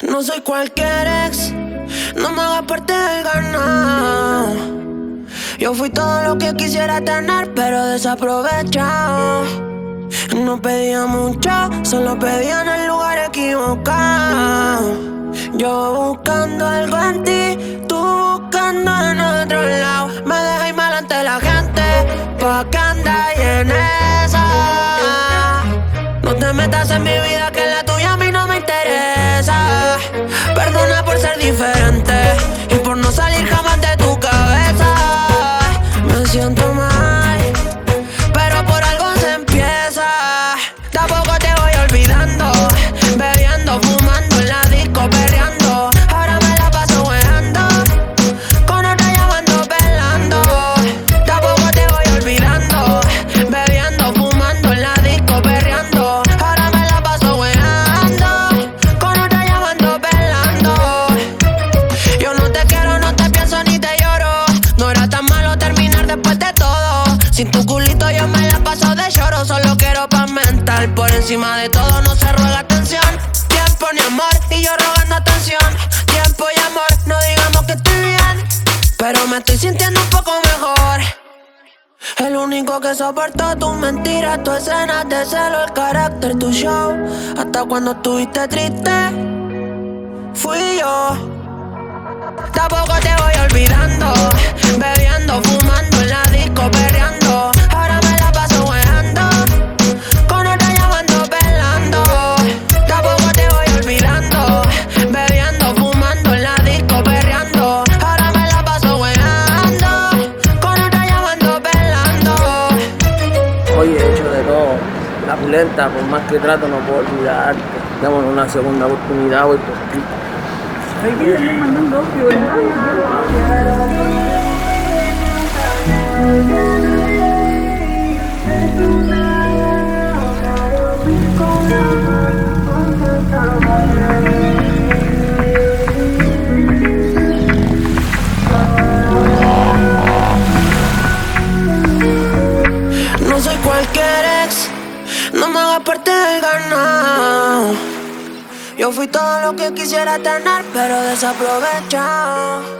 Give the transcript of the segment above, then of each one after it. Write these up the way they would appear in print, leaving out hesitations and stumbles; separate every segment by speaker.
Speaker 1: No soy cualquier ex, no me hagas parte del ganado. Yo fui todo lo que quisiera tener, pero desaprovechado. No pedía mucho, solo pedía en el lugar equivocado. Yo buscando algo en ti, tú buscando en otro lado. Me dejé ir mal ante la gente, pa' que andas en esa. No te metas en mi vida, que la tuya a mí no me interesa. Perdona por ser diferente y por no salir jamás de tu cabeza. Me siento mal, pero por algo se empieza. Tampoco te voy olvidando, bebiendo, fumando en la disco, perreando. Ahora me la paso hueando, con otra llamando, pelando. Tampoco te voy olvidando, bebiendo, fumando en la disco, perreando. Ahora me la paso hueando, con otra llamando, pelando. Yo no te quiero, no te pienso ni te lloro. No era tan malo terminar después de todo. Sin tu culito yo me la paso de lloro. Solo quiero paz mental, por encima de todo no se ruega atención. Tiempo ni amor y yo rogando atención. Tiempo y amor, no digamos que estoy bien, pero me estoy sintiendo un poco mejor. El único que soportó tus mentiras, tus escenas de celo, el carácter, tu show. Hasta cuando estuviste triste, fui yo. Tampoco te voy olvidando, bebiendo, fumando en la disco, perreando. Ahora me la paso hueando, con otra llamando, pelando. Tampoco te voy olvidando, bebiendo, fumando en la disco, perreando. Ahora me la paso hueando, con otra llamando, pelando.
Speaker 2: Hoy he hecho de todo, la pulenta, por más que trato no puedo olvidarte. Dame una segunda oportunidad, voy por ti.
Speaker 1: No soy cualquier ex, no me hagas parte del ganado. Yo fui todo lo que quisiera tener, pero desaprovechado.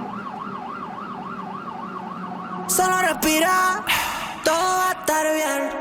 Speaker 1: Solo respira, todo va a estar bien.